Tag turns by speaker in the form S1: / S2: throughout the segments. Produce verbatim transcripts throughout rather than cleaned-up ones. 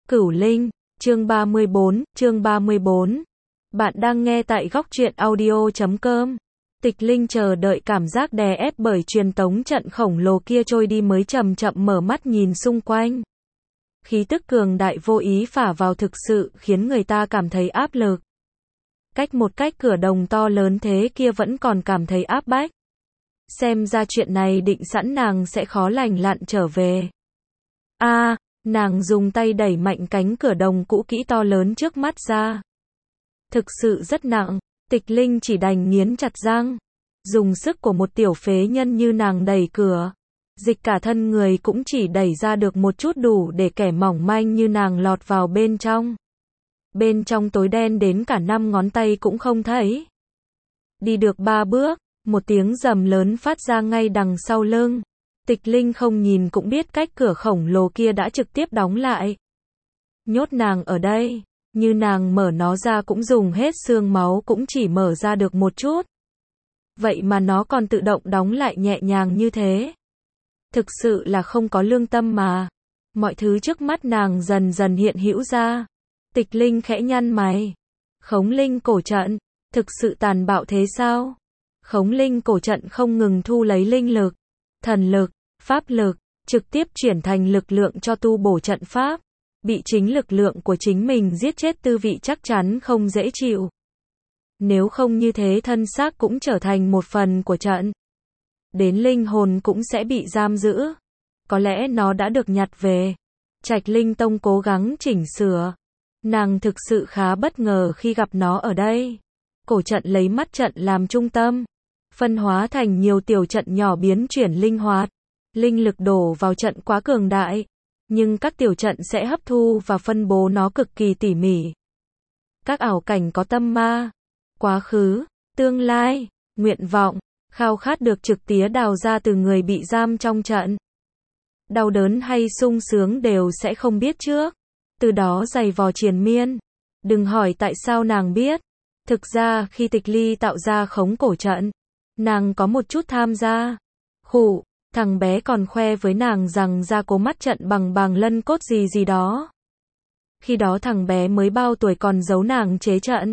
S1: Cửu Linh, chương ba mươi bốn, chương ba mươi bốn. Bạn đang nghe tại góc truyện audio chấm com. Tịch Linh chờ đợi cảm giác đè ép bởi truyền tống trận khổng lồ kia trôi đi mới chậm chậm mở mắt nhìn xung quanh. Khí tức cường đại vô ý phả vào thực sự khiến người ta cảm thấy áp lực. Cách một cách cửa đồng to lớn thế kia vẫn còn cảm thấy áp bách. Xem ra chuyện này định sẵn nàng sẽ khó lành lặn trở về. A, à, nàng dùng tay đẩy mạnh cánh cửa đồng cũ kỹ to lớn trước mắt ra. Thực sự rất nặng, Tịch Linh chỉ đành nghiến chặt răng. Dùng sức của một tiểu phế nhân như nàng đẩy cửa. Dịch cả thân người cũng chỉ đẩy ra được một chút đủ để kẻ mỏng manh như nàng lọt vào bên trong. Bên trong tối đen đến cả năm ngón tay cũng không thấy. Đi được ba bước, một tiếng rầm lớn phát ra ngay đằng sau lưng. Tịch Linh không nhìn cũng biết cách cửa khổng lồ kia đã trực tiếp đóng lại. Nhốt nàng ở đây, như nàng mở nó ra cũng dùng hết xương máu cũng chỉ mở ra được một chút. Vậy mà nó còn tự động đóng lại nhẹ nhàng như thế. Thực sự là không có lương tâm mà. Mọi thứ trước mắt nàng dần dần hiện hữu ra. Tịch Linh khẽ nhăn mày. Khống linh cổ trận, thực sự tàn bạo thế sao? Khống linh cổ trận không ngừng thu lấy linh lực, thần lực, pháp lực, trực tiếp chuyển thành lực lượng cho tu bổ trận pháp. Bị chính lực lượng của chính mình giết chết tư vị chắc chắn không dễ chịu. Nếu không như thế thân xác cũng trở thành một phần của trận. Đến linh hồn cũng sẽ bị giam giữ. Có lẽ nó đã được nhặt về. Trạch Linh Tông cố gắng chỉnh sửa. Nàng thực sự khá bất ngờ khi gặp nó ở đây. Cổ trận lấy mắt trận làm trung tâm. Phân hóa thành nhiều tiểu trận nhỏ biến chuyển linh hoạt. Linh lực đổ vào trận quá cường đại. Nhưng các tiểu trận sẽ hấp thu và phân bố nó cực kỳ tỉ mỉ. Các ảo cảnh có tâm ma, quá khứ, tương lai, nguyện vọng, khao khát được trực tiếp đào ra từ người bị giam trong trận. Đau đớn hay sung sướng đều sẽ không biết trước. Từ đó giày vò triền miên. Đừng hỏi tại sao nàng biết. Thực ra khi Tịch Ly tạo ra khống cổ trận, nàng có một chút tham gia. Khụ, thằng bé còn khoe với nàng rằng ra cố mắt trận bằng bằng lân cốt gì gì đó. Khi đó thằng bé mới bao tuổi còn giấu nàng chế trận.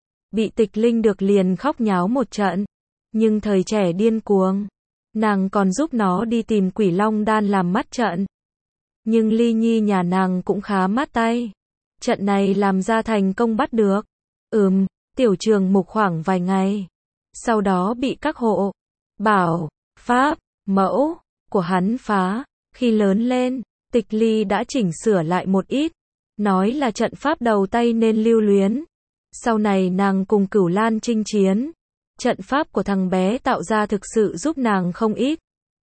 S1: Bị Tịch Linh được liền khóc nháo một trận. Nhưng thời trẻ điên cuồng, nàng còn giúp nó đi tìm Quỷ Long đan làm mắt trận. Nhưng Ly Nhi nhà nàng cũng khá mát tay. Trận này làm ra thành công bắt được. Ừm, tiểu trường mục khoảng vài ngày. Sau đó bị các hộ, bảo, pháp, mẫu của hắn phá. Khi lớn lên, Tịch Ly đã chỉnh sửa lại một ít. Nói là trận pháp đầu tay nên lưu luyến. Sau này nàng cùng Cửu Lan chinh chiến. Trận pháp của thằng bé tạo ra thực sự giúp nàng không ít.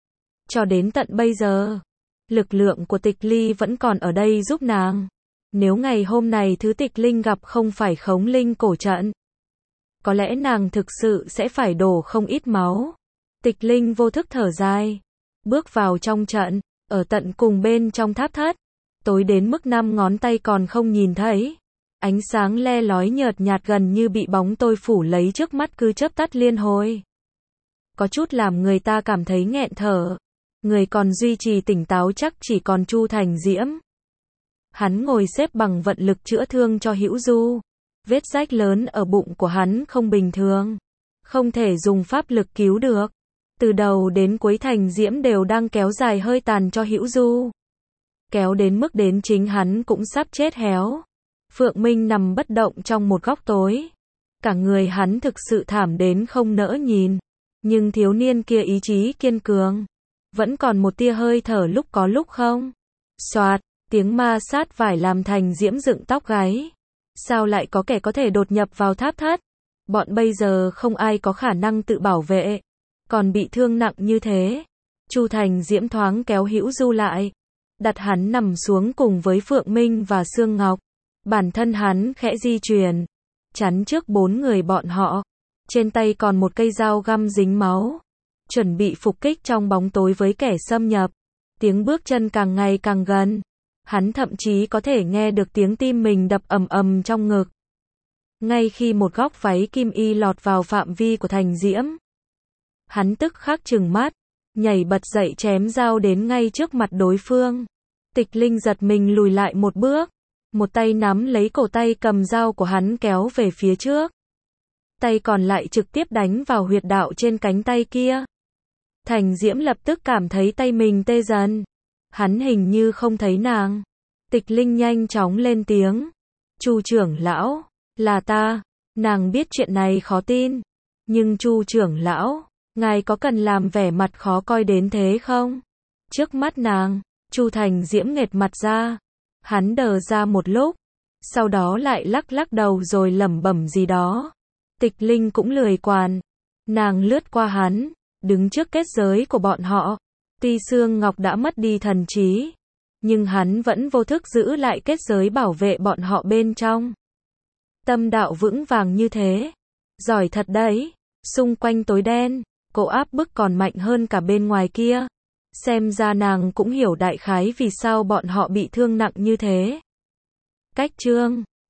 S1: Cho đến tận bây giờ, lực lượng của Tịch Ly vẫn còn ở đây giúp nàng. Nếu ngày hôm nay thứ Tịch Linh gặp không phải khống linh cổ trận, có lẽ nàng thực sự sẽ phải đổ không ít máu. Tịch Linh vô thức thở dài, bước vào trong trận, ở tận cùng bên trong tháp thất, tối đến mức năm ngón tay còn không nhìn thấy. Ánh sáng le lói nhợt nhạt gần như bị bóng tối phủ lấy trước mắt cứ chớp tắt liên hồi. Có chút làm người ta cảm thấy nghẹn thở. Người còn duy trì tỉnh táo chắc chỉ còn Chu Thành Diễm. Hắn ngồi xếp bằng vận lực chữa thương cho Hữu Du. Vết rách lớn ở bụng của hắn không bình thường. Không thể dùng pháp lực cứu được. Từ đầu đến cuối Thành Diễm đều đang kéo dài hơi tàn cho Hữu Du. Kéo đến mức đến chính hắn cũng sắp chết héo. Phượng Minh nằm bất động trong một góc tối. Cả người hắn thực sự thảm đến không nỡ nhìn. Nhưng thiếu niên kia ý chí kiên cường. Vẫn còn một tia hơi thở lúc có lúc không. Xoạt, tiếng ma sát vải làm Thành Diễm dựng tóc gáy. Sao lại có kẻ có thể đột nhập vào tháp thất? Bọn bây giờ không ai có khả năng tự bảo vệ. Còn bị thương nặng như thế. Chu Thành Diễm thoáng kéo Hữu Du lại. Đặt hắn nằm xuống cùng với Phượng Minh và Sương Ngọc. Bản thân hắn khẽ di chuyển. Chắn trước bốn người bọn họ. Trên tay còn một cây dao găm dính máu. Chuẩn bị phục kích trong bóng tối với kẻ xâm nhập. Tiếng bước chân càng ngày càng gần. Hắn thậm chí có thể nghe được tiếng tim mình đập ầm ầm trong ngực. Ngay khi một góc váy kim y lọt vào phạm vi của Thành Diễm, hắn tức khắc trừng mắt, nhảy bật dậy chém dao đến ngay trước mặt đối phương. Tịch Linh giật mình lùi lại một bước. một tay nắm lấy cổ tay cầm dao của hắn kéo về phía trước. Tay còn lại trực tiếp đánh vào huyệt đạo trên cánh tay kia. Thành Diễm lập tức cảm thấy tay mình tê dần. Hắn hình như không thấy nàng. Tịch Linh nhanh chóng lên tiếng. Chu trưởng lão, là ta. Nàng biết chuyện này khó tin. Nhưng Chu trưởng lão, ngài có cần làm vẻ mặt khó coi đến thế không? Trước mắt nàng, Chu Thành Diễm nghệt mặt ra. Hắn đờ ra một lúc. Sau đó lại lắc lắc đầu rồi lẩm bẩm gì đó. Tịch Linh cũng lười quản. Nàng lướt qua hắn, đứng trước kết giới của bọn họ. Tuy Sương Ngọc đã mất đi thần trí, nhưng hắn vẫn vô thức giữ lại kết giới bảo vệ bọn họ bên trong. Tâm đạo vững vàng như thế. Giỏi thật đấy. Xung quanh tối đen, cô áp bức còn mạnh hơn cả bên ngoài kia. Xem ra nàng cũng hiểu đại khái vì sao bọn họ bị thương nặng như thế. Cách chương